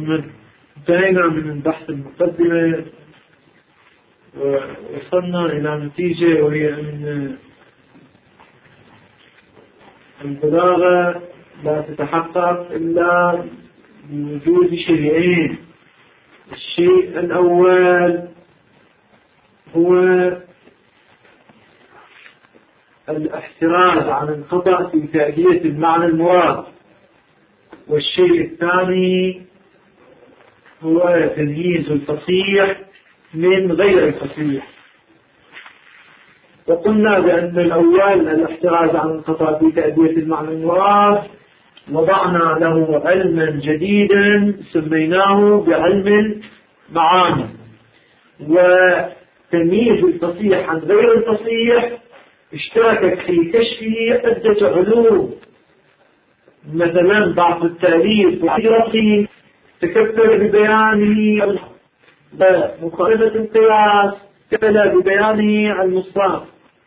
انتهينا من البحث المقدمة ووصلنا إلى نتيجة، وهي أن البلاغة لا تتحقق إلا بوجود شيئين. الشيء الأول هو الاحتراز عن الخطأ في تأدية المعنى المراد، والشيء الثاني هو تمييز الفصيح من غير الفصيح. وقلنا بأن الأول الاحتراز عن الخطأ في تأدية المعنى المراد وضعنا له علما جديدا سميناه بعلم المعاني، وتمييز الفصيح عن غير الفصيح اشتركت في كشفه عدة علوم، مثلا ضعف التأليف والترقي، تكفل ببيانه مخالفة القياس، تكفل ببيانه المصطلح.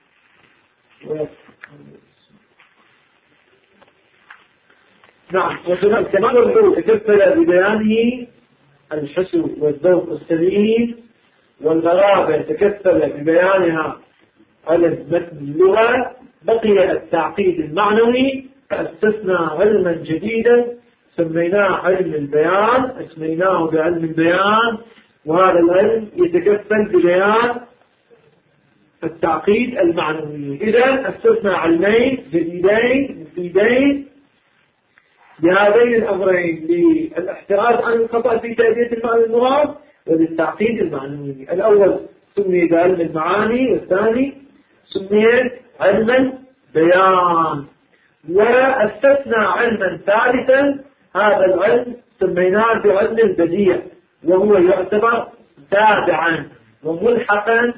نعم، وكمان تكفل ببيانه الحسن والذوق السليم، والغرابة تكفل ببيانها على متن اللغة. بقي التعقيد المعنوي، فأسسنا علما جديدا سميناه علم البيان، اسميناه بعلم البيان، وهذا العلم يتكفل ببيان التعقيد المعنوي. إذا أسسنا علمين جديدين مفيدين بهذين الأمرين، للاحتراز عن الخطأ في تأدية المعنى المراد وللتعقيد المعنوي. الأول سمي بعلم المعاني، والثاني سمي علم البيان. وأسسنا علما ثالثا، هذا العلم سميناه بعلم البديع، وهو يعتبر تابعا وملحقا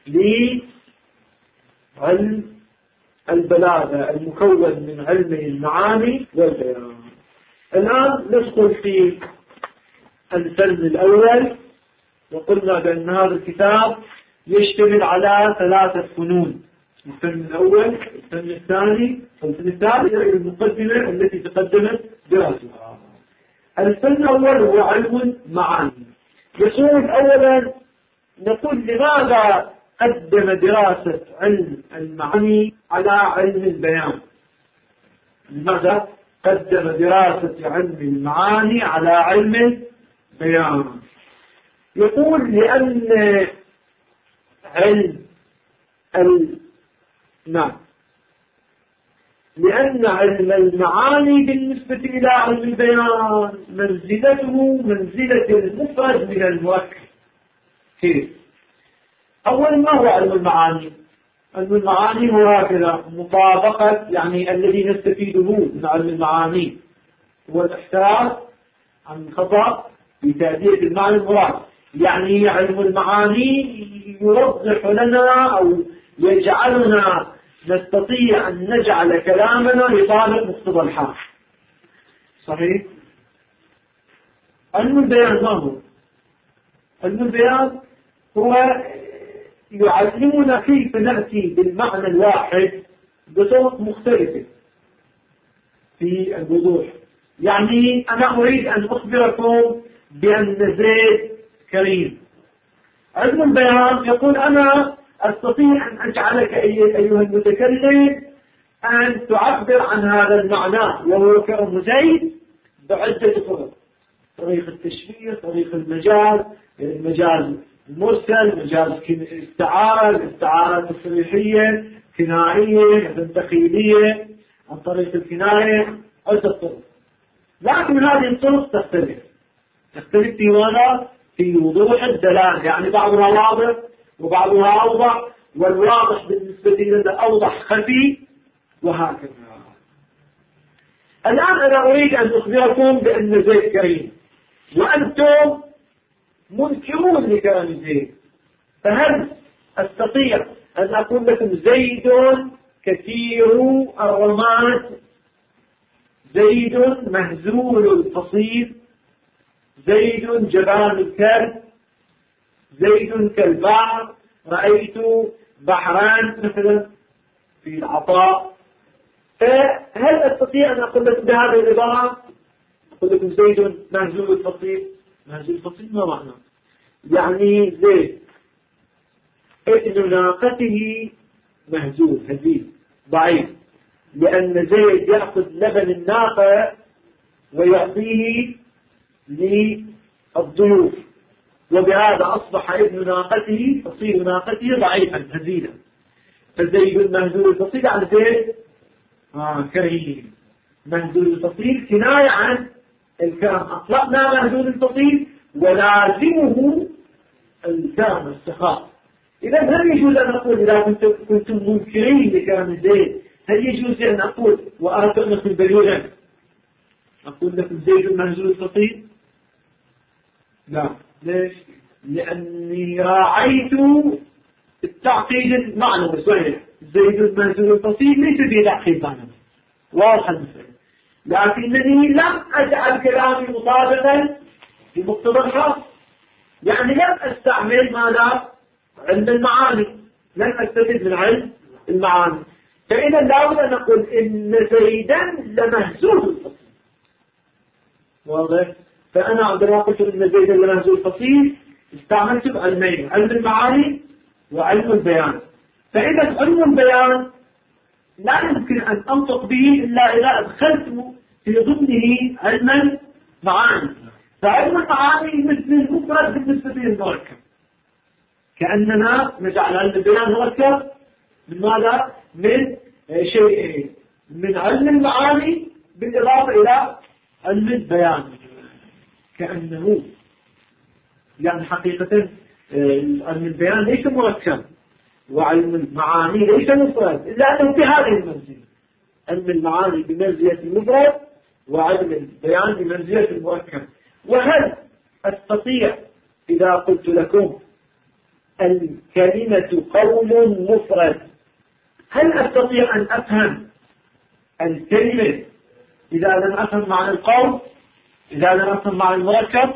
لعلم البلاغة المكون من علم المعاني والبيان. الآن ندخل في الفن الأول، وقلنا بأن هذا الكتاب يشتمل على 3 فنون: الفن الأول، الفن الثاني، والفن الثالث المقدمة التي تقدمت دراستها. الفن الأول هو علم المعاني. يقول أولا، نقول لماذا قدم دراسة علم المعاني على علم البيان؟ لماذا قدم دراسة علم المعاني على علم البيان؟ يقول لأن لأن علم المعاني بالنسبة إلى علم البيان منزلته منزلة المفرد من المركب. كيف؟ أولا، ما هو علم المعاني؟ علم المعاني هو هكذا مطابقة، يعني الذي نستفيده من علم المعاني هو الاحتراز عن الخطأ في تأدية المعنى المراد. يعني علم المعاني يوضح لنا أو يجعلنا نستطيع أن نجعل كلامنا يطابق مقتضى الحال. صحيح؟ علم البيان ما هو؟ علم البيان هو يعلمنا كيف نأتي بالمعنى الواحد بطرق مختلفة في الوضوح. يعني أنا أريد أن أخبركم بأن زيد كريم. علم البيان يقول أنا أستطيع أن أجعلك أيها المتكلم أن تعبر عن هذا المعنى وهو كرم زيد بعدة طرق: طريق التشبيه، طريق المجاز، المجاز المرسل، مجاز الاستعارة التصريحية، كنائية، تنتقيلية، عن طريق الكناية، عدة طرق. لكن هذه الطرق تختلف في ماذا؟ في وضوح الدلالة، يعني بعضها واضح وبعضها أوضح، والواضح بالنسبة لنا أوضح خفي، وهكذا. الآن أنا أريد أن أخبركم بأن زيد كريم، وأنتم منكرون لكلام زيد، فهل أستطيع أن أقول لكم زيد كثير الرماد، زيد مهزول الفصيل، زيد جبان الكلب، زيد كالبحر، رأيت بحران مثلا في العطاء؟ فهل أستطيع أن أقول لكم بهذه العبارة؟ أقول لكم زيد مهزول الفصيل، مهزول الفصيل ما معناه؟ يعني زيد ابن ناقته مهزول هزيل ضعيف، لأن زيد يأخذ لبن الناقة ويعطيه للضيوف، وبهذا أصبح ابن ناقته فصيل ناقته ضعيفا هزيلا. فزيد مهزول الفصيل عن زيد كريم. مهزول الفصيل كناية عن الكرم. أطلقنا مهزول الفصيل ولازمه الكرم السخاء. إذا هل يجوز أن أقول إذا كنتم منكرين لكرم زيد، هل يجوز أن أقول وآتونكم بليغا أقول لكم زيد مهزول الفصيل؟ لا. ليش؟ لأني راعيت التعقيد المعنوي صحيح. زيد مهزول الفصيل ليس به تعقيد معنوي، واضح المسألة، لكنني لم أجعل كلامي مطابقا لمقتضى الحال. يعني لم أستعمل ماذا؟ علم المعاني، لم أستفيد من علم المعاني. فإذا لابد أن نقول إن زيدا لمهزول الفصيل. واضح؟ فأنا عندما قلت إن زيدا لمهزول الفصيل استعملت علمين، علم المعاني وعلم البيان. فإذا علم البيان لا يمكن أن أنطق به إلا إذا أدخلت في ضمنه علم المعاني. فعلم المعاني مثل المفرد بالنسبة للمركب، كأننا نجعل علم البيان مركب من ماذا؟ من شيئين، من علم المعاني بالإضافة إلى علم البيان، كأنه يعني حقيقة علم البيان ليس مركب وعلم المعاني ليس مفرد، إلا أنه بهذه المنزلة. علم المعاني بمنزلة المفرد وعلم البيان بمنزلة المركب. وهل أستطيع إذا قلت لكم الكلمة قول مفرد، هل أستطيع أن أفهم الكلمة إذا لم أفهم معنى القول؟ إذا لم أفهم معنى المركب؟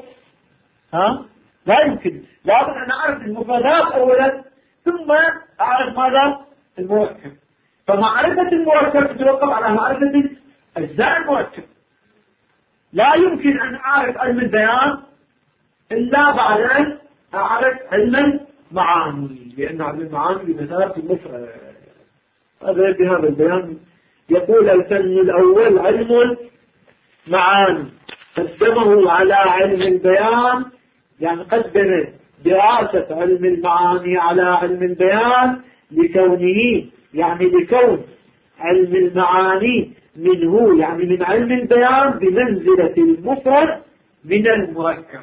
لا يمكن. لابد أن أعرف المفردات أولا ثم أعرف ماذا؟ المركب. فمعرفة المركب تتوقف على معرفة أجزاء المركب. لا يمكن أن أعرف علم البيان إلا بعد أن أعرف علم المعاني، لأن علم المعاني بمثابة المفرد. هذا بهذا البيان يقول الفن الأول علم معاني، قدمه على علم البيان، يعني قدم دراسة علم المعاني على علم البيان لكونه، يعني لكون علم المعاني منه، يعني من علم البيان بمنزلة المفرد من المركب.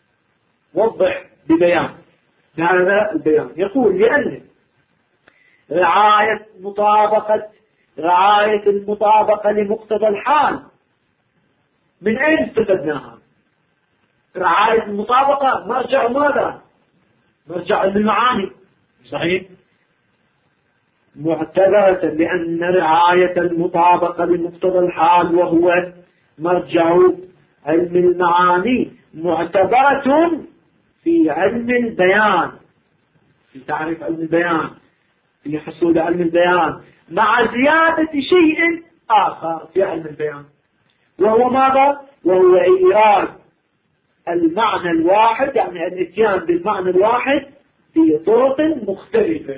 وضح ببيان هذا البيان. يقول لأن رعاية المطابقة لمقتضى الحال، من أين استفدناها؟ رعاية المطابقة مرجع ماذا؟ مرجع علم المعاني، صحيح؟ معتبرة، لأن رعاية المطابقة لمقتضى الحال وهو مرجع علم المعاني معتبرة في علم البيان، في تعريف علم البيان، في حصول علم البيان، مع زيادة شيء آخر في علم البيان، وهو ماذا؟ وهو إيراد المعنى الواحد، يعني الاتيان بالمعنى الواحد في طرق مختلفة.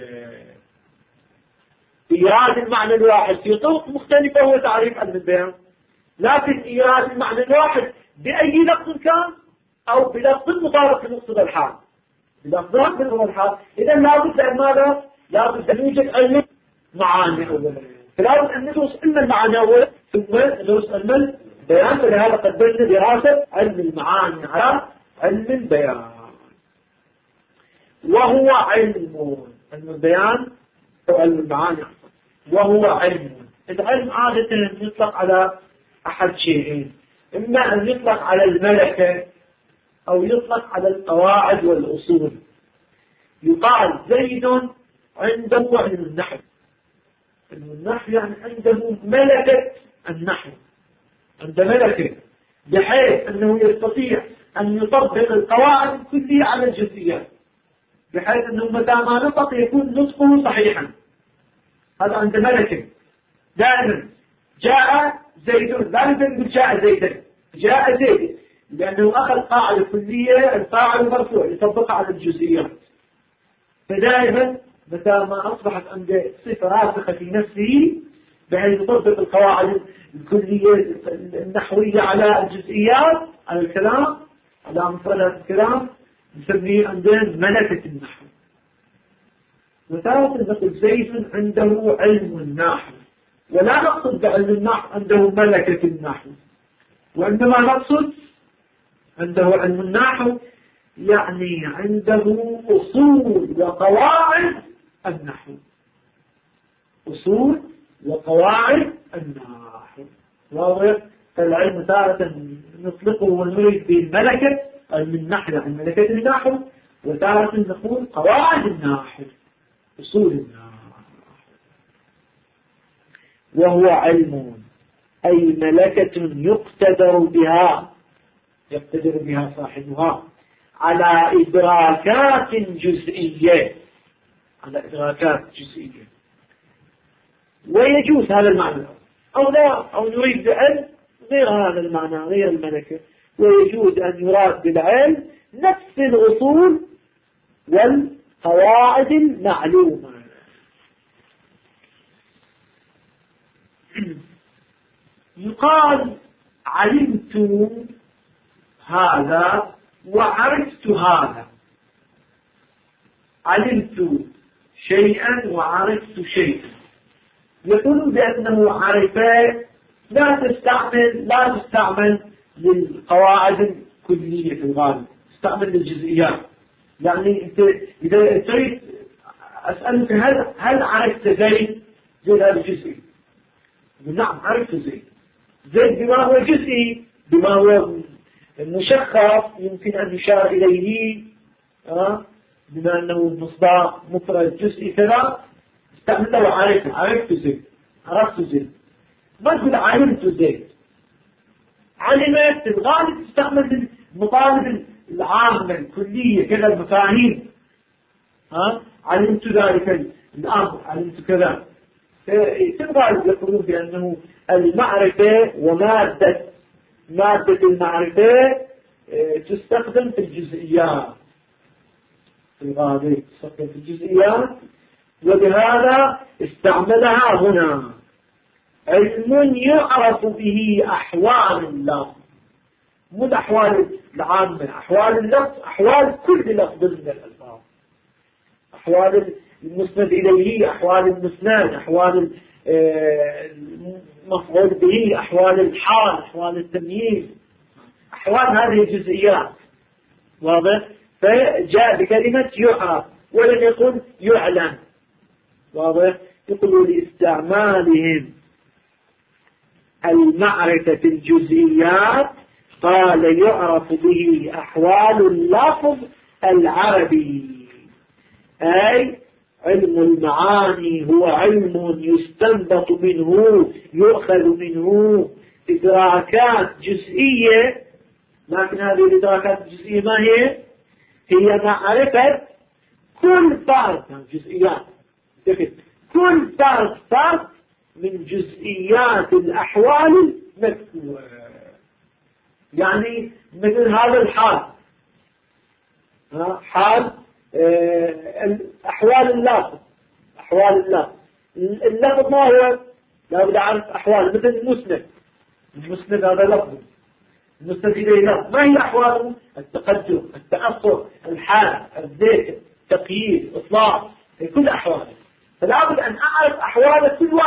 إيراد المعنى الواحد في طرق مختلفة هو تعريف علم البيان. لكن إيراد المعنى الواحد بأي لفظ كان أو بلفظ مطابق لمقتضى الحال، بلفظ مقتضى الحال. إذا لابد أن ماذا؟ لابد أن يوجد علم معاني أولا، فلابد أن ندرس علم المعاني أولا ثم ندرس علم البيان. فلهذا قدمنا دراسة علم المعاني على علم البيان. وهو علم البيان أو علم المعاني، وهو علم. العلم عادة يطلق على أحد شيئين، إما أن يطلق على الملكة أو يطلق على القواعد والأصول. يقال زيد عنده علم النحو. علم النحو يعني عنده ملكة النحو، عنده ملكة بحيث أنه يستطيع أن يطبق القواعد الكلية على الجزئيات، بحيث أنه متى ما نطق يكون نطقه صحيحا. هذا عنده ملكة. دائما جاء زيد، لا نقول جاء زيدا، جاء زيد. لأنه أخذ قاعدة كلية، القاعدة مرفوع يطبقها على الجزئيات. فدائما متى ما أصبحت عنده صفة راسخة في نفسه بحيث يطبق القواعد الكلية النحوية على الجزئيات، على الكلام، على مفردات الكلام، نسميه عندنا ملكة النحو. وتارة نقول زيد عنده علم النحو، ولا نقصد بعلم النحو عنده ملكة النحو، وإنما نقصد عنده علم النحو يعني عنده أصول وقواعد النحو، أصول وقواعد النحو. واضح؟ فالعلم تارة نطلقه ونريد بالملكة، علم النحو يعني ملكة النحو، وتارة نقول قواعد النحو، أصول النحو. وهو علم أي ملكة يقتدر بها صاحبها على إدراكات جزئية، ويجوز هذا المعنى أو لا، أو نريد بعلم غير هذا المعنى، غير الملكة، ويجوز أن يراد بالعلم نفس الأصول والقواعد المعلومة. يقال علمت هذا وعرفت هذا، علمت شيئا وعرفت شيئا. يقولون بأنه عرفة لا تستعمل للقواعد الكلية في الغالب، تستعمل للجزئيات. يعني انت إذا تريد أسألك هل عرفت زيد هذا جزئي؟ نعم عرفت زيد بما هو جزئي، بما هو مشخص يمكن أن يشار إليه، بما أنه مصداق مفرد جزئي كذا استعمل له عرفت زيد، عرفت زيد. ما تقول علمت زيد. علمت في الغالب تستعمل المطالب العامة الكلية كذا، المفاهيم. علمت ذلك الأمر، علمت كذا. في الغالب يقولون بأنه المعرفة ومادة المعرفة تستخدم في الجزئيات، في الغالب تستخدم في الجزئيات، وبهذا استعملها هنا. علم يعرف به أحوال اللفظ، مو الأحوال العامة، أحوال اللفظ، أحوال كل لفظ من الألفاظ، أحوال المسند إليه، أحوال المسند، أحوال المفعول به، أحوال الحال، أحوال التمييز، أحوال هذه الجزئيات. واضح؟ فجاء بكلمة يعرف ولم يقل يعلم. واضح؟ يقولوا لاستعمالهم المعرفة الجزئيات قال يعرف به أحوال اللفظ العربي، أي علم المعاني هو علم يستنبط منه، يؤخذ منه إدراكات جزئية. لكن هذه الإدراكات الجزئية ما هي؟ هي معرفة كل فرد من جزئيات، كل فرد من جزئيات الأحوال المذكورة. يعني مثل هذا الحال، حال أحوال اللفظ، اللفظ ما هو؟ لا بد أعرف أحوال. مثل المسند هذا لفظ، المسند إليه لفظ، ما هي أحواله؟ التقدم، التأخر، الحال، الذكر، التقييد، الإطلاق، كل أحواله. فلا بد أن أعرف أحوال كل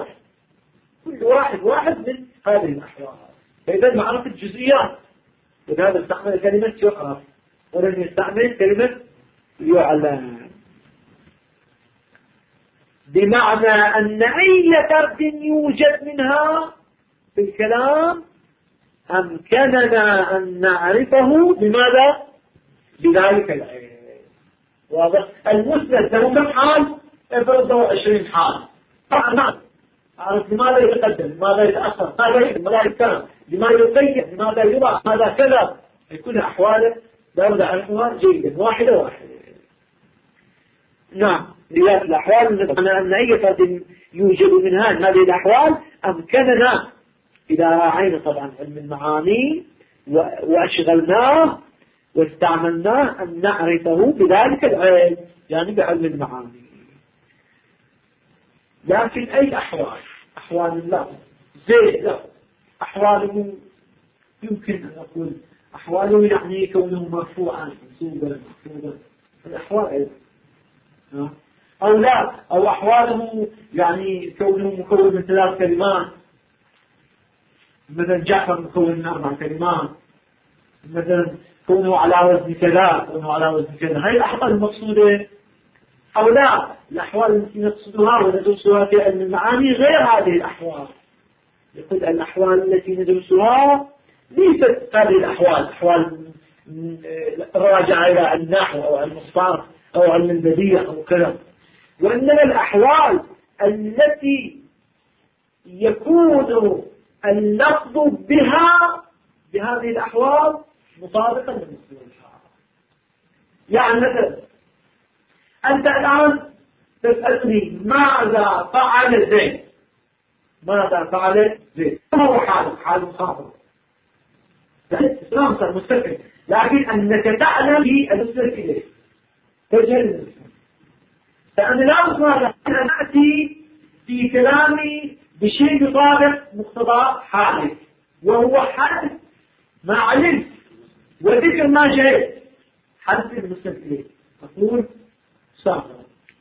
واحد من هذه الأحوال. فإذا معرفة الجزئيات، ولهذا استعمل كلمة يعرف ولم يستعمل كلمة يعلم، بمعنى أن أي فرد يوجد منها في الكلام أمكننا أن نعرفه بماذا؟ بذلك العلم. واضح؟ المسند له كم حال؟ افرضوا 20 حال. نعم أعرف لماذا يتقدم، لماذا يتأخر، ماذا يتكلم، لماذا يقيد، لماذا يضع، ماذا كذا، كل أحواله درجة أحوال جيدة واحدة. نعم لذلك الأحوال بمعنى أن أي فرد يوجد منها هذه الأحوال أمكننا إذا راعينا طبعا علم المعاني وأشغلناه واستعملناه أن نعرفه بذلك العلم، يعني بعلم المعاني. لكن أي أحوال اللفظ زي اللفظ أحواله يمكن أن أقول أحواله يعني كونه مرفوعا منصوبا مخفوضا، الأحوال أيضا، أو لا، أو أحواله يعني كونه مكون من 3 كلمات، مثلا جعفر مكون من 4 كلمات، مثلا كونه على وزن كذا، كونه على وزن كذا، هاي الأحوال المقصودة. أو لا، الأحوال التي نقصدها وندرسها في علم المعاني غير هذه الأحوال. يقول الأحوال التي ندرسها ليست هذه الأحوال أحوال راجعة إلى النحو أو المصطلح أو علم البديع أو كذا، وإنما الأحوال التي يكون اللفظ بها بهذه الأحوال مطابقا للمصطلح. يعني مثلا أنت الآن تسألني ماذا فعل زيد، ماذا فعل زيد، ما هو حال مخاطب، الإسلام صار مستقل، لكن أنك تعلم في المسلم إليه تجهل المسلم. فأنا لا أصنع أن أتي في كلامي بشيء يطابق مقتضى حالك، وهو حدث ما علمت وذكر ما جهلت، حدث المسلم إليه. أقول سافر،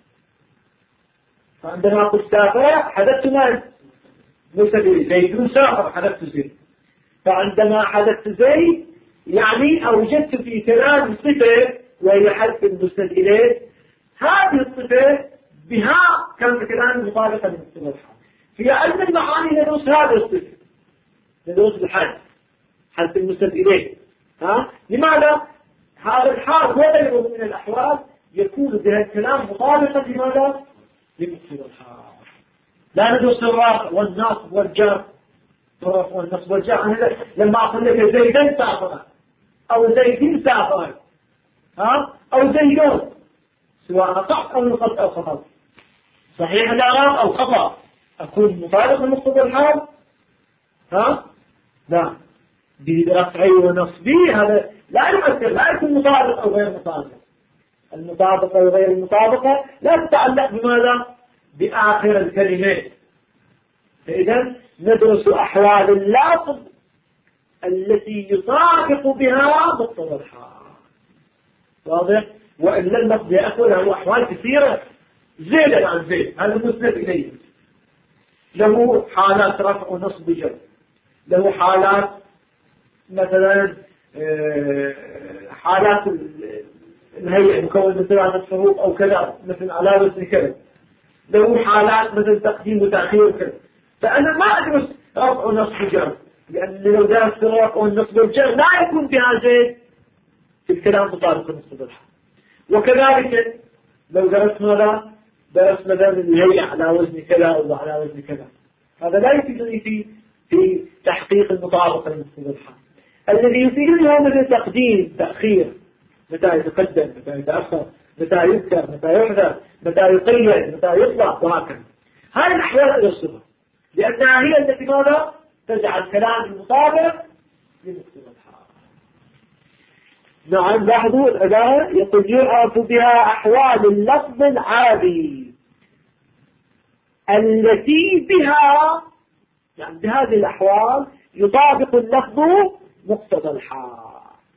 فعندما أقول سافر حدثت ما مسلم زيد سافر حدثت زيد، فعندما حدثت زيد يعني أوجدت في كلام صفة وهي حدث المسلم إليه، هذه الصفة بها كان كلام مطابقا للمصطلح. في علم المعاني ندرس هذه الصفة، ندرس الحدث حدث المسلم إليه. لماذا؟ هذا الحال وغيره من الأحوال يكون بها الكلام مطابقا لماذا؟ للمصطلح. لا ندرس الرفع والنصب والجر، الرفع والنصب والجر. أنا لما أقول لك زيدا سافر أو زيد سافر أو زيدون، سواء صح أو نقص أو خطأ، صحيح الإعراب أو خطأ، أكون مطابق لمقتضى الحال؟ لا، برفعي ونصبي هذا لا يؤثر، لا يكون مطابق أو غير مطابق. المطابقة أو غير المطابقة لا تتعلق بماذا؟ بآخر الكلمات. فإذا ندرس أحوال اللفظ التي يطابق بها مقتضى الحال. واضح؟ وإلا اللفظ يأخذ له أحوال كثيرة. زيد عن زيد هذا مسند إليه، له حالات رفع ونصب جر، له حالات مثلا حالات الهيئة مكون من 3 حروف أو كذا، مثل على وزن كذا، له حالات مثل تقديم وتأخير وكذا. فأنا ما أدرس رفع ونصب جر، لأن لو درست الرفع والنصب والجر لا يكون بها زيد في الكلام مطابق للمقتضى الحال. وكذلك لو درست ماذا؟ درست مثلا الهيئة على وزن كذا أو على وزن كذا، هذا لا يفيدني في تحقيق المطابقة للمقتضى الحال. الذي يفيدني هو مثل تقديم تأخير، متى يتقدم، متى يتأخر، متى يذكر، متى يحذف، متى يقيد، متى يطلع، وهكذا. هذه الأحوال الأصلية، لأنها هي التي ماذا؟ تجعل كلام المطابق لمقتضى الحال. نعم، لاحظوا العبارة يقول يعرف بها أحوال اللفظ العادي التي بها، يعني بهذه الأحوال يطابق اللفظ مقتضى الحال.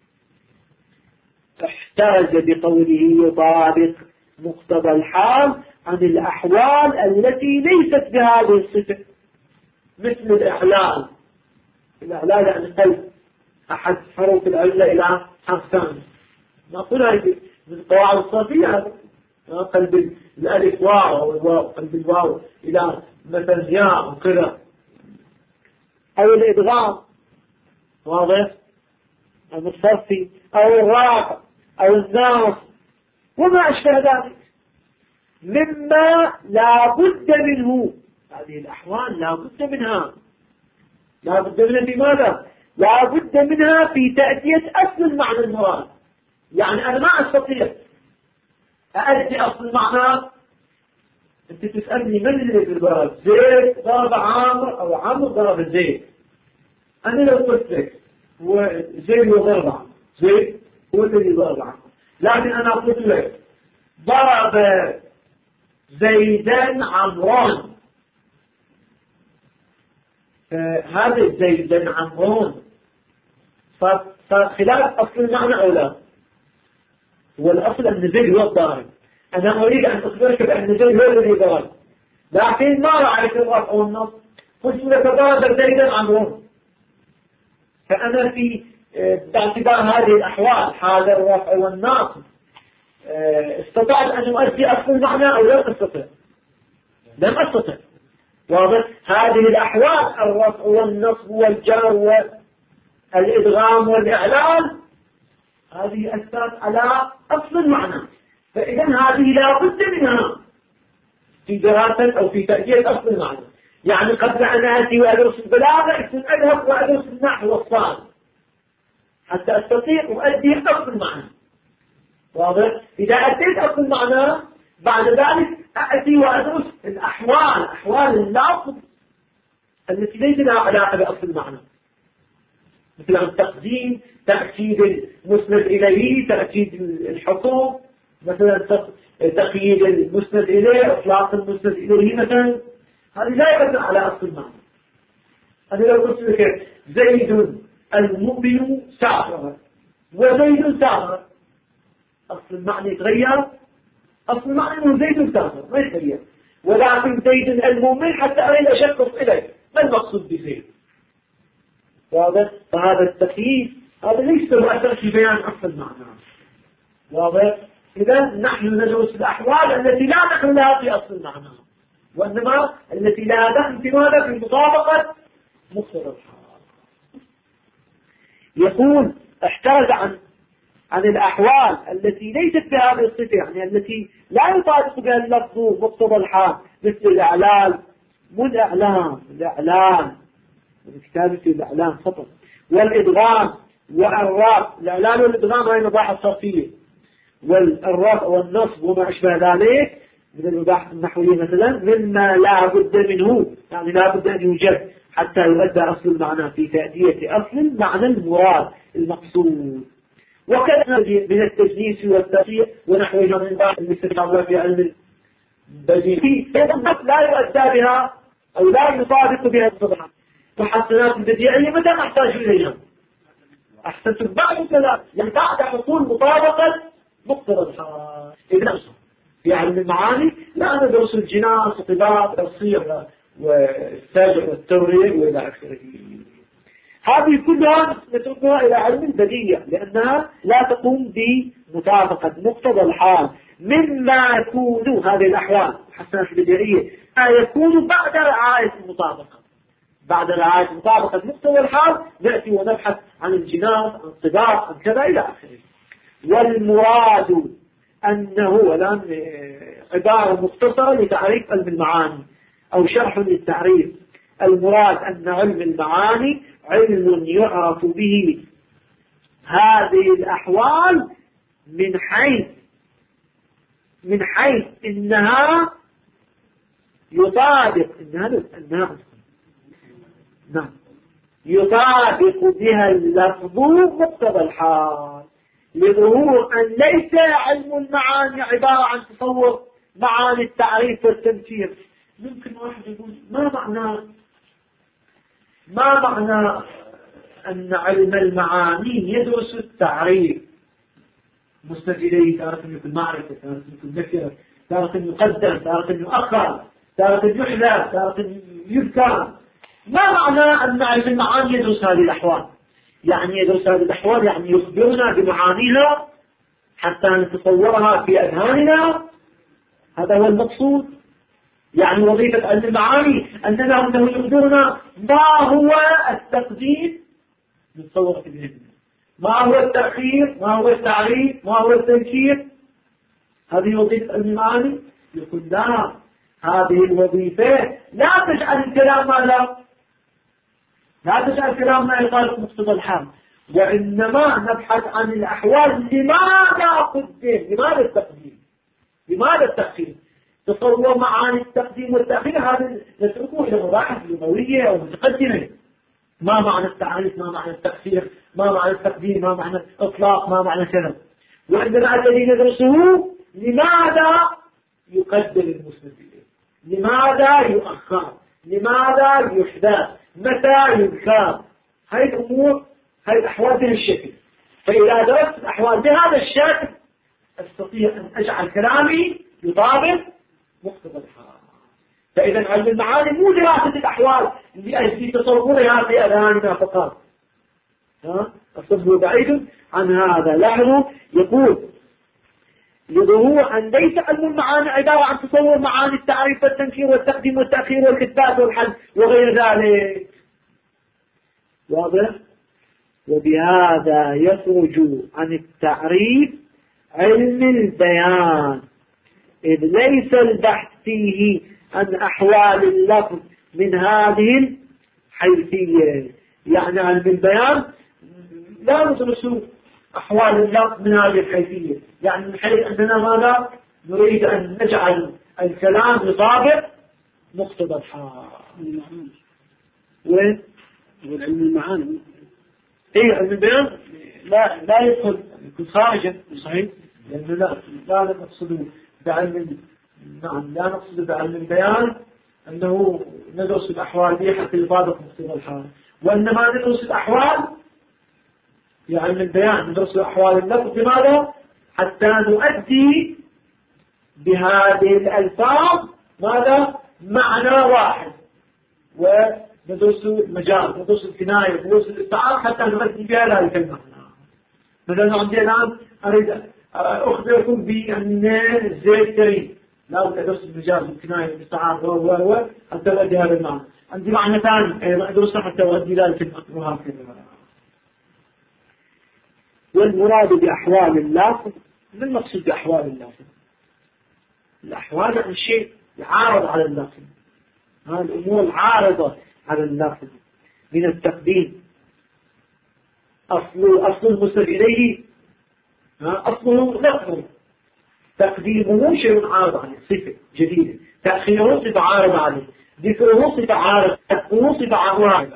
احتاج بقوله يطابق مقتضى الحال عن الأحوال التي ليست بهذه الصفة، مثل الإعلال. الإعلال يعني قلب أحد حروف العلة إلى حرف ثاني، نقول هذه من قواعد الصرفية، قلب الألف واو أو الواو، قلب الواو إلى مثلا ياء وكذا، أو الإدغام، واضح؟ أو الصرفي أو الرافع أو الناص وما أشبه ذلك مما لا بد منه. هذه الأحوال لا بد منها، لا بد منها في ماذا؟ لا بد منها في تأدية أصل المعنى المراد. يعني أنا ما أستطيع أأدي أصل المعنى. أنت تسألني من اللي في البلد؟ زيد ضرب عامر أو عامر ضرب زيد. أنا لو قلت لك وزيد وضرب عنه، زيد هو الذي ضرب عنه. لكن أنا قلت لك ضرب زيدا عمران، هذا زيدا عمران فخلاف أصل المعنى أو لا؟ هو الأصل أن زيد هو الضارب. أنا أريد أن أخبرك بأن زيد هو الذي ضرب، لكن ما رأيت الرفع والنصب، قلت لك ضرب زيدا عمران. فأنا في باعتبار هذه الأحوال حال الرفع والنصب استطعت أن أؤدي أصل المعنى أو لم أستطع؟ لم أستطع. واضح؟ هذه الأحوال الرفع والنصب والجر والإدغام والإعلان هذه أساس على أصل المعنى، فإذا هذه لا بد منها في دراسة أو في تأدية أصل المعنى. يعني قبل أن آتي وأدرس البلاغة يكون أذهب وأدرس النحو والصرف حتى أستطيع أؤدي أصل المعنى. واضح؟ إذا أديت أصل المعنى بعد ذلك أأتي وأدرس الأحوال، أحوال اللفظ التي ليس لها علاقة بأصل المعنى، مثل التقديم، تأكيد المسند إليه، تأكيد الحكم، مثلا تقييد المسند إليه، إطلاق المسند إليه مثلا، هذه لا يبنى على أصل المعنى. هذه لو قلت لك زيد المؤمن سافر وزيد سافر، أصل المعنى يتغير، أصل المعنى أنه زيد سافر ما يتغير، ولكن زيد المؤمن حتى أريد أشخص إليه ما المقصود بزيد. واضح؟ فهذا التقييد هذا ليس له أثر في بيان أصل المعنى. واضح؟ إذا نحن ندرس الأحوال التي لا دخل لها في أصل المعنى، وإنما التي لها دخل في ماذا؟ في مطابقة مقتضى الحال. يقول احترز عن الأحوال التي ليست بهذه الصفة، يعني التي لا يطابق بها اللفظ مقتضى الحال، مثل الإعلان، مو الإعلان كتابة الإعلان فقط، والإدغام والرفع. الإعلان والإدغام هي المباحث الصرفية، والرفع والنصب وما أشبه ذلك من المباحث النحوية مثلا مما لا بد منه، يعني لا بد أن يوجد حتى يؤدى أصل المعنى في تأدية أصل المعنى المراد المقصود. وكذا من التجنيس والتقييد ونحوها من بعض المستقبل في علم البديهي لا يؤدى بها أو لا يطابق بها الصدر. محسنات البديعية متى نحتاج إليها؟ أحسنت بعد الكلام، يعني بعد حصول مطابقة مقتضى الحال. إذن في علم المعاني لا ندرس الجناس وطباق والصيغ والسجع والتورية وإلى آخره. هذه كلها نتركها إلى علم البديع لأنها لا تقوم بمطابقة مقتضى الحال، مما يكون هذه الأحوال محسنات البديعية ما يكون بعد رعاية المطابقة. بعد رعاية مطابقة مقتضى الحال نأتي ونبحث عن الجناس، عن الطباق، عن كذا إلى آخره. والمراد أنه الآن عبارة مختصرة لتعريف علم المعاني أو شرح للتعريف. المراد أن علم المعاني علم يعرف به هذه الأحوال من حيث إنها يطابق نعم يطابق بها اللفظ مقتضى الحال، لظهور أن ليس علم المعاني عبارة عن تصور معاني التعريف والتنكير. ممكن واحد يقول ما معنى أن علم المعاني يدرس التعريف؟ مسند إليه تارة يكون معرفة، تارة يكون ذكر، تارة يقدم، تارة يؤخر، تارة يحذف، تارة يذكر. ما معنى أن علم المعاني يدرس هذه الأحوال؟ يعني يدرس هذه الأحوال يعني يخبرنا بمعانيها حتى نتصورها في أذهاننا، هذا هو المقصود. يعني وظيفة علم المعاني أنه يخبرنا ما هو التقديم نتصور في ذهننا، ما هو التأخير، ما هو التعريف، ما هو التنكير. هذه وظيفة علم المعاني. يقول لا، هذه الوظيفة لا تجعل الكلام لا تجعل الكلام ما يطابق مقتضى الحال، وإنما نبحث عن الأحوال. لماذا قدم؟ لماذا التقديم؟ لماذا التأخير؟ تصور معاني التقديم والتأخير هذا نتركه إلى مباحث لغوية أو متقدمة. ما معنى التعريف، ما معنى التأخير، ما معنى التقديم، ما معنى الإطلاق، ما معنى كذا. وعندنا الذي ندرسه لماذا يقدم المسند إليه، لماذا يؤخر، لماذا يحدث، متى يذكر. هاي الأمور، هاي الأحوال بهذا الشكل. فإذا درست الأحوال بهذا الشكل أستطيع أن أجعل كلامي يطابق مقتضى الحال. فإذا علم المعاني مو دراسة الأحوال لأجل تصورها في أذهاننا فقط. الصدق بعيد عن هذا. لاحظوا يقول لظهور أن ليس علم المعاني عبارة عن تصور معاني التعريف والتنكير والتقديم والتأخير والإثبات والحل وغير ذلك. واضح؟ وبهذا يخرج عن التعريف علم البيان، إذ ليس البحث فيه عن أحوال اللفظ من هذه الحيثية. يعني علم البيان لا ندرس أحوال اللفظ من هذه الحيثية، يعني من حيث أننا ماذا نريد أن نجعل الكلام يطابق مقتضى الحال. وين؟ علم المعاني ايه علم البيان لا يدخل، يكون خارجا. صحيح، لأنه لا نقصد بعلم، نعم لا نقصد بعلم البيان أنه ندرس الأحوال دي حتى يطابق مقتضى الحال، وإنما ندرس الأحوال بعلم البيان، ندرس أحوال اللفظ. لماذا؟ حتى نؤدي بهذه الألفاظ ماذا؟ معنى واحد، وندرس المجال، ندرس الكناية، ندرس الاستعارة حتى نؤدي بها ذلك المعنى. مثلا عندي الآن أريد أخبركم بأن زيد كريم، لا أدرس المجال والكناية والاستعارة حتى أؤدي هذا المعنى. عندي معنى ثاني أيضا أدرسه حتى أؤدي ذلك المعنى وهكذا. والمراد بأحوال اللفظ، ما المقصود بأحوال اللفظ؟ الأحوال عن شيء يعارض على اللفظ، هذه الأمور العارضة على اللفظ من التقديم. أصل المسند إليه أصله لفظ، تقديمه شيء عارض عليه، صفة جديدة، تأخيره صفة عارض عليه، ذكره صفة عارض، حذفه صفة عارض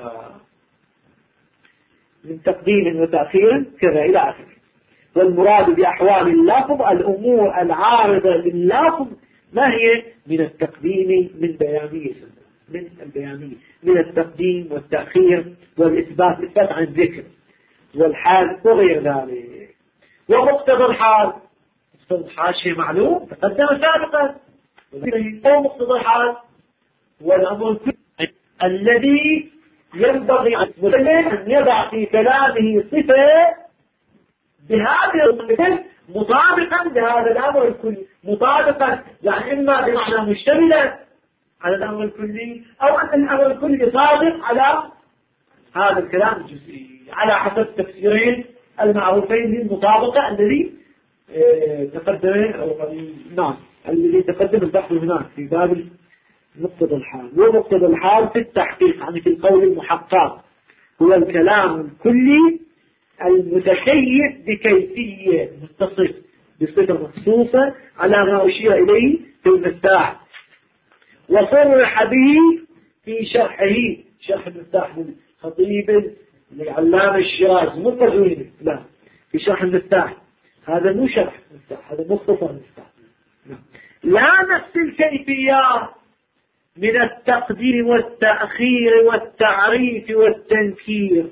من تقديم وتأخير كذا إلى آخره. والمراد بأحوال اللفظ الأمور العارضة لللفظ، ما هي؟ من التقديم من بيانية، من البيانية، من التقديم والتأخير والإثبات، إثبات عن الذكر والحال وغير ذلك. ومقتضى الحال، مقتضى الحال شيء معلوم تقدم سابقا. ومقتضى الحال والأمر الذي ينبغي أن يضع في كلامه صفة بهذه الصفة مطابقا لهذا الأمر الكلي، مطابقا يعني إما بمعنى مشتملا على الأمر الكلي، أو أن الأمر الكلي صادق على هذا الكلام الجزئي، على حسب التفسيرين المعروفين للمطابقة الذي تقدم، نعم الذي تقدم البحث هناك في باب مقتضى الحال. ومقتضى الحال في التحقيق يعني في القول المحقق هو الكلام الكلي المتكيف بكيفية متصف بصفة مخصوصة على ما أشير إليه في المفتاح، وصرح به في شرحه، شرح المفتاح من خطيب لعلام الشيراز مو تزوينه، لا في شرح المفتاح، هذا مو شرح المفتاح، هذا مختصر المفتاح. لا نفس الكيفيات من التقديم والتأخير والتعريف والتنكير.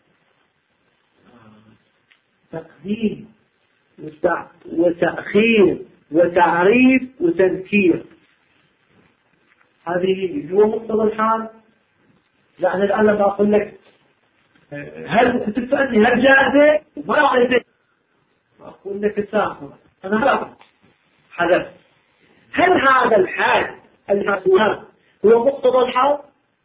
تقديم وتأخير وتعريف وتنكير، هذه هو مقتضى الحال. يعني الآن لما أقول لك هل كنت تسألني هل جاء ما أعرف، أقول لك ساخر أنا لا حدث. هل هذا الحال المسؤول هو مقتضى الحال؟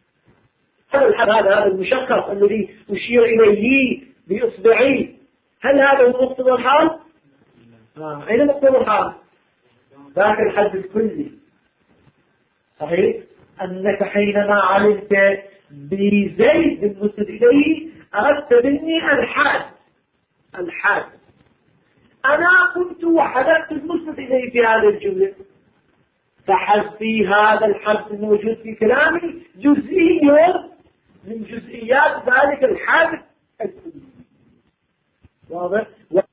هذا المشخص الذي أشير إليه بإصبعي، هل هذا هو مقتضى الحال؟ أين مقتضى الحال؟ ذاك الحد الكلي. صحيح أنك حينما علمت بزيد المسند إليه أردت مني الحاد. أنا كنت وحدثت المسند إليه في هذه الجملة، فحذفي هذا الحرف الموجود في كلامي جزئي من جزئيات ذلك الحد الكلي. واضح؟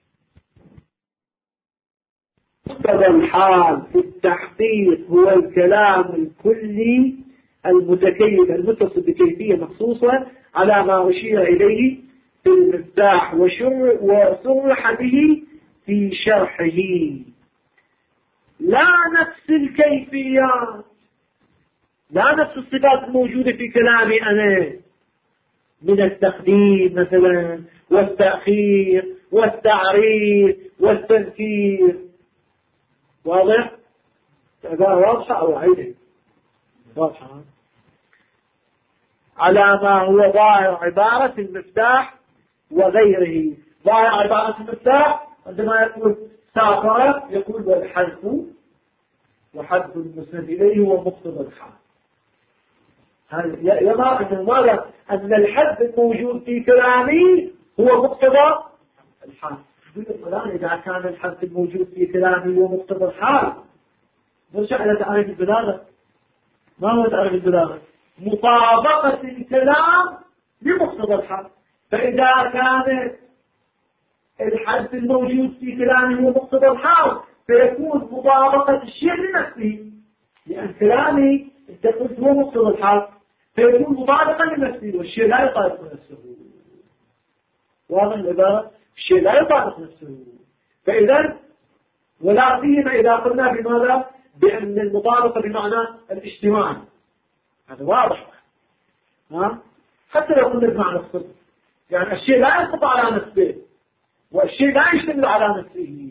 مقتضى الحال في التحقيق هو الكلام الكلي المتكيف المتصل بكيفية مخصوصة على ما أشير إليه في المفتاح وصرح به في شرحه، لا نفس الكيفيات، لا نفس الصفات الموجودة في كلامي أنا من التقديم مثلا والتأخير والتعريف والتنكير. واضح؟ عبارة واضحة أو عينة واضحة على ما هو ظاهر عبارة المفتاح وغيره. ظاهر عبارة المفتاح عندما يقول سافر يقول والحذف وحذف المسند إليه هو مقتضى الحال. يرى أن الحذف الموجود في كلامي هو مقتضى الحال. الآن إذا كان الحذف الموجود في كلامي هو مقتضى الحال، نرجع إلى تعريف البلاغة. ما هو تعريف البلاغة؟ مطابقة الكلام لمقتضى الحال. فإذا كان الحذف الموجود في كلامي هو مقتضى الحال فيكون مطابقة الشيء لنفسه، لأن كلامي انت قلت هو مقتضى الحال فيكون مطابقا لنفسه والشيء لا يطابق نفسه. واضح العبارة؟ الشيء لا يطابق نفسه. فإذا ولا سيما إذا قلنا بماذا؟ بأن المطابقة بمعنى الاجتماع، هذا واضح. حتى لو قلنا بمعنى الصدق، يعني الشيء لا يسقط على نفسه والشيء لا يشتمل على نفسه،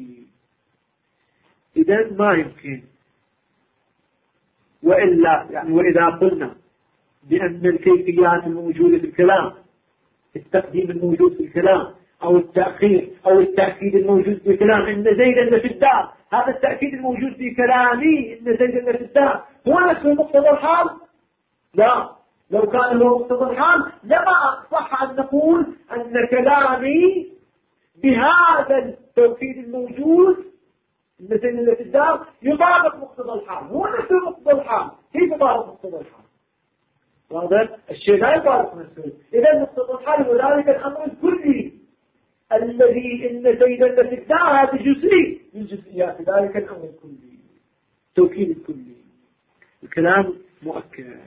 إذن ما يمكن. وإلا يعني وإذا قلنا بأن الكيفيات الموجودة في الكلام، التقديم الموجود في الكلام أو التأخير أو التأكيد الموجود في الكلام، إن زيدا في الدار، هذا التأكيد الموجود في كلامي إن زيدا في الدار هو نفس مقتضى الحال؟ لا، لو كان هو مقتضى الحال لما صح أن نقول أن كلامي بهذا التوكيد الموجود إن زيدا في الدار يطابق مقتضى الحال، هو نفس مقتضى الحال. كيف يطابق مقتضى الحال؟ واضح؟ الشيء لا يطابق نفسه. إذا مقتضى الحال وذلك الأمر الكلي الذي إن زيدا في الدار هذا جزئي من جزئيات ذلك الأمر الكلي، التوكيد الكلي. الكلام مؤكد.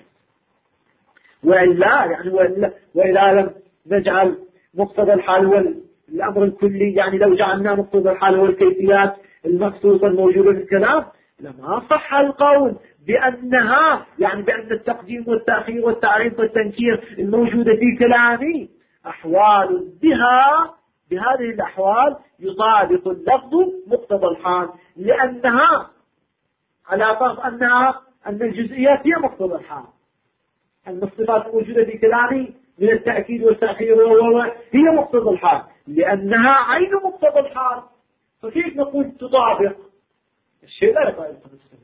وإلا يعني وإذا لم نجعل مقتضى الحال والأمر الكلي، يعني لو جعلنا مقتضى الحال والكيفيات المخصوصة الموجودة في الكلام لما صح القول بأنها يعني بأن التقديم والتأخير والتعريف والتنكير الموجودة في كلامي أحوال بهذه الأحوال يطابق اللفظ مقتضى الحال، لأنها على فرض أن الجزئيات هي مقتضى الحال، أن الصفات الموجودة في كلامي من التأكيد والتأخير هي مقتضى الحال لأنها عين مقتضى الحال. فكيف نقول تطابق؟ الشيء لا يطابق نفسه.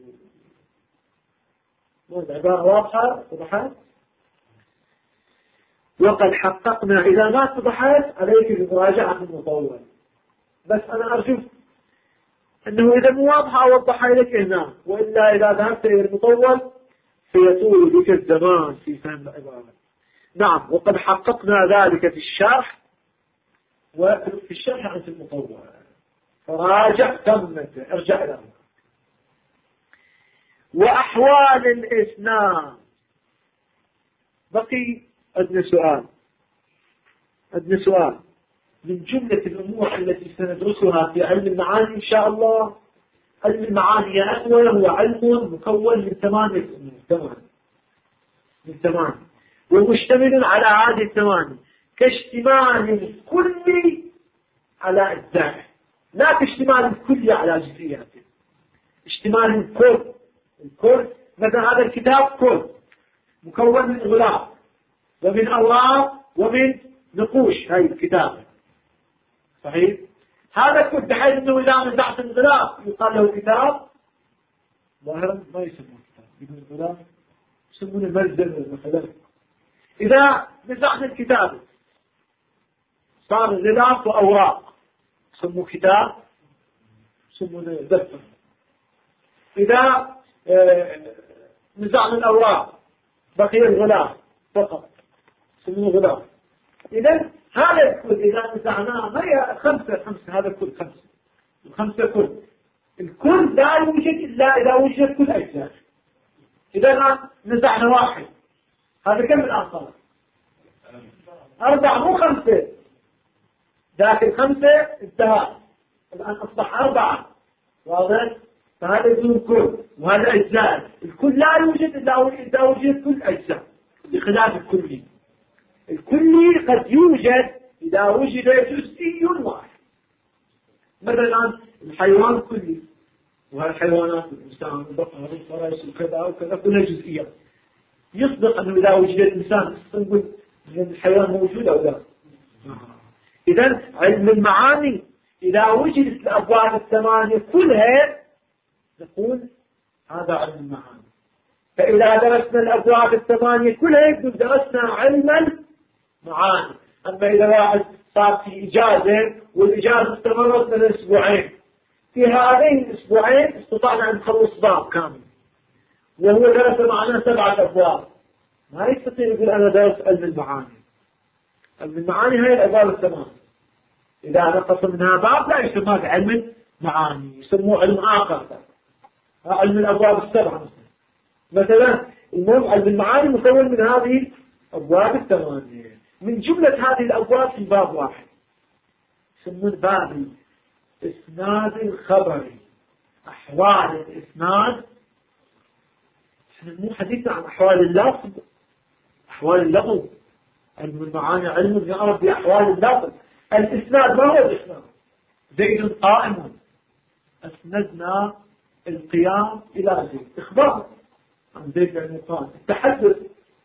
العبارة واضحة وضحت؟ وقد حققنا. إذا ما اتضحت عليك بمراجعة المطول، بس أنا أرجو أنه إذا مو واضحة أوضحها لك هنا، وإلا إذا ذهبت إلى المطول سيطول بك الزمان في فهم العبارة. نعم، وقد حققنا ذلك في الشرح، وفي الشرح عن المطول فراجع ثمته، ارجع له. وأحوال الإسناد بقي أدنى سؤال من جملة الأمور التي سندرسها في علم المعاني إن شاء الله. علم المعاني يا أخوة هو علم مكون من 8 ومشتمل على هذه 8 كاشتمال كلي على أجزائه، لا كاشتمال الكلي على جزئياته. اشتمال الكل مثلا هذا الكتاب كل مكون من غلاف ومن أوراق ومن نقوش، هاي الكتاب صحيح. هذا كل بحيث أنه إذا نزعت الغلاف يقال له كتاب، ظاهرا ما يسمونه كتاب، بدون غلاف يسمونه ملزم مثلا. إذا نزعنا الكتاب صار غلاف وأوراق يسموه كتاب، يسمونه دفتر. إذا نزعنا الأوراق بقي الغلاف فقط يسمونه غلاف. إذا هذا الكل إذا نزعناه ما هي خمسة هذا الكل الخمسة كل الكل لا يوجد إلا إذا وجدت كل أجزاء. إذا نزعنا واحد هذا كم الآن صار؟ 4 مو 5. ذاك 5 انتهى الآن أصبح 4. واضح؟ فهذا بدون كل وهذا أجزاء. الكل لا يوجد إلا إذا وجد كل أجزاء بخلاف الكلي. الكلي قد يوجد إذا وجد جزئي واحد. مثلا الحيوان كلي وهالحيوانات الإنسان والبقر والفرس وكذا وكذا كلها جزئيات. يصدق أنه إذا وجد الإنسان نقول الحيوان موجود أو لا. إذن علم المعاني إذا وجدت الأبواب 8 كلها نقول هذا علم المعاني. فإذا درسنا الأبواب 8 كلها يقول درسنا علم المعاني. أما إذا واحد صار في إجازة والإجازة استمرت من 2 أسبوعين في هذين الأسبوعين استطعنا أن نخلص باب كامل وهو درس معنا 7 أبواب ما يستطيع يقول أنا درس علم المعاني. علم المعاني هي الأبواب 8. إذا نقص منها باب لا يسمى بعلم المعاني يسموه علم آخر علم الأبواب 7 مثلا. المهم علم المعاني مكون من هذه الأبواب 8. من جملة هذه الأبواب في باب واحد يسمون باب الإسناد الخبري. أحوال الإسناد احنا مو حديثنا عن أحوال اللفظ. أحوال اللفظ علم المعاني علم يعرف بأحوال اللفظ. الإسناد ما هو الإسناد؟ زيد قائم أسندنا القيام إلى زيد إخبار عن زيد يعني قائم. التحدث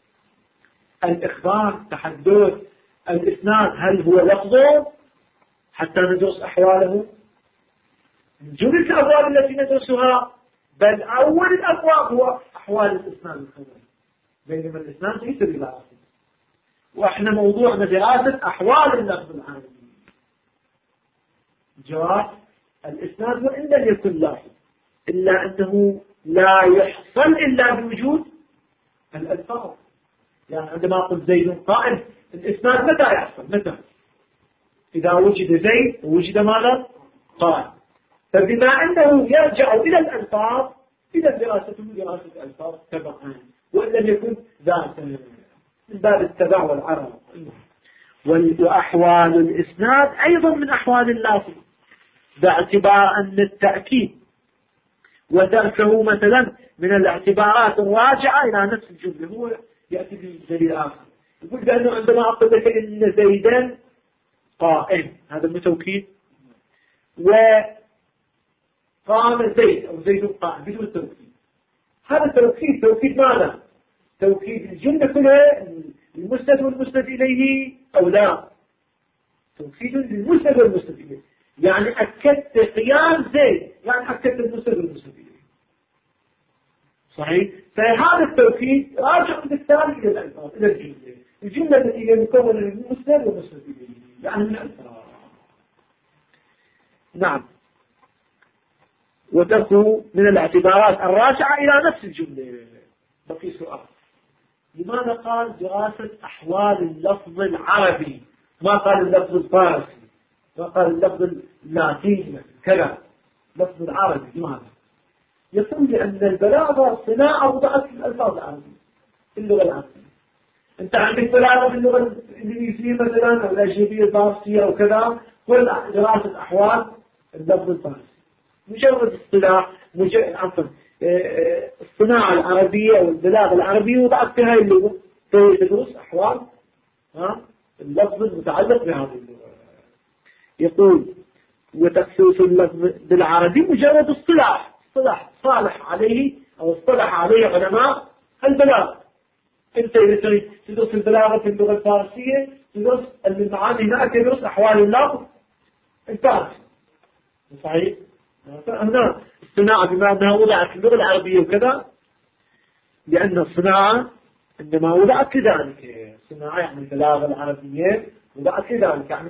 الإخبار تحدث. الإسناد هل هو لفظه حتى ندرس أحواله؟ من جملة الأبواب التي ندرسها بل أول الأبواب هو أحوال الإسناد الخبري بينما الإسناد ليس بلفظ. وإحنا موضوعنا دراسة أحوال اللفظ العربي. جواب الإسناد وإن لم يكن لفظ إلا أنه لا يحصل إلا بوجود الألفاظ. يعني عندما قلت زيد قائم الإسناد متى يحصل؟ متى؟ إذا وجد زيد ووجد ماذا؟ قائم. فبما أنه يرجع إلى الألفاظ إذا دراسته دراسة الألفاظ تبعا وإن لم يكن ذات من باب التبع والعرب. وأحوال الإسناد أيضا من أحوال اللفظ باعتبار أن التأكيد وتركه مثلا من الاعتبارات الراجعة إلى نفس الجملة. هو يأتي بدليل آخر يقول بأنه عندما أقول لك إن زيدا قائم هذا من توكيد وقام زيد أو زيد قائم بدون توكيد. هذا توكيد ماذا؟ توكيد الجملة كلها المسند والمسند إليه أو لا؟ توكيد للمسند والمسند إليه يعني أكدت قيام زيد يعني أكدت المسند والمسند إليه. صحيح؟ فهذا التوكيد راجع بالتالي إلى الألفاظ إلى الجملة التي هي مكونة من المسند والمسند إليه يعني من الألفاظ. نعم. وتركه من الاعتبارات الراجعة إلى نفس الجملة. بقي سؤال لماذا قال دراسة أحوال اللفظ العربي ما قال اللفظ الفارسي ما قال اللفظ اللاتيني كذا لفظ العربي؟ لماذا؟ يقول لأن البلاغة صناعة وضعت في الألفاظ العربية في اللغة العربية. أنت عندك بلاغة في اللغة الإنجليزية مثلا أو الأجنبية الفارسية أو كذا كل دراسة أحوال اللفظ الفارسي مجرد اصطلاح عفوا الصناعة العربية والبلاغة العربية وضعت في هذه اللغة تدرس أحوال اللفظ المتعلق بهذه اللغة. يقول وتخصيص اللفظ بالعربي مجرد اصطلاح صالح عليه أو اصطلح عليه علماء البلاغة. أنت إذا تريد تدرس البلاغة في اللغة الفارسية تدرس المعاني هناك تدرس أحوال اللفظ الفارسي. صحيح؟ هنا الصناعة بما أنها وضعت في اللغة العربية وكذا لأن الصناعة عندما وضعت كذلك الصناعة يعني البلاغة العربية وضعت كذلك يعني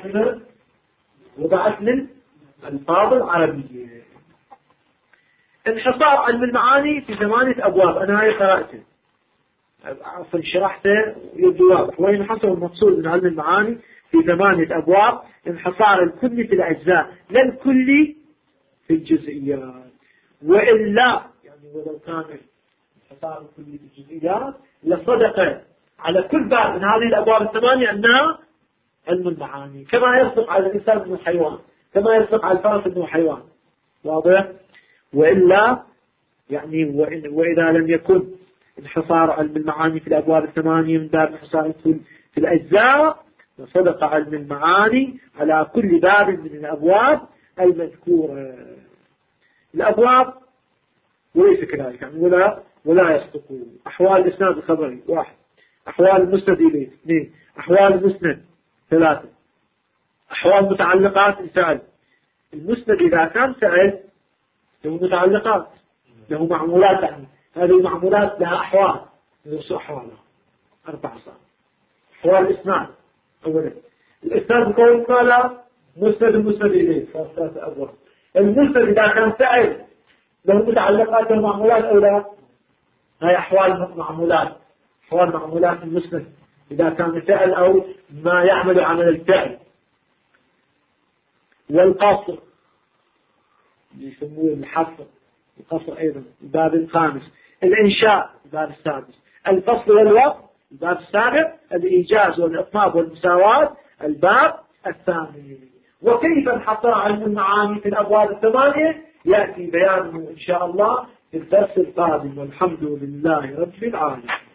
وضعت من الألفاظ العربية. انحصار علم المعاني في 8 أبواب. أنا هاي قرأته عفوا شرحته يبدو واضح. وإن حصل المقصود من علم المعاني في 8 أبواب انحصار الكل في الأجزاء لا الكل في الجزئيات، وإلا يعني ولو كان انحصار الكل في الجزئيات لصدق على كل باب من هذه الأبواب 8 أنها علم المعاني، كما يصدق على الإنسان من الحيوان، كما يصدق على الفرس من الحيوان. واضح؟ وإلا يعني وإذا لم يكن انحصار علم المعاني في الأبواب 8 من باب انحصار الكل في الأجزاء لصدق علم المعاني على كل باب من الأبواب المذكورة. الأبواب وليس كذلك يعني ولا يصدق. أحوال الإسناد الخبري 1، أحوال المسند إليه 2، أحوال المسند 3، أحوال متعلقات الفعل. المسند إذا كان فعل له متعلقات، له معمولات، يعني هذه المعمولات لها أحوال، نفس أحوالها 4 صار. أحوال الإسناد أولا الإسناد بقول قال مسند المسند إليه 3 أبواب. المسند إذا كان فعل له متعلقات ومعمولات أو لا، هاي أحوال معمولات، أحوال معمولات المسند إذا كان فعل أو ما يعمل عمل الفعل. والقصر يسموه الحصر، القصر أيضا الباب الخامس. الإنشاء الباب السادس. الفصل والوقت الباب السابع. الإيجاز والإطناب والمساواة الباب الثامن. وكيف انحصر علم المعاني في الأبواب 8 يأتي بيانه إن شاء الله في الدرس القادم، والحمد لله رب العالمين.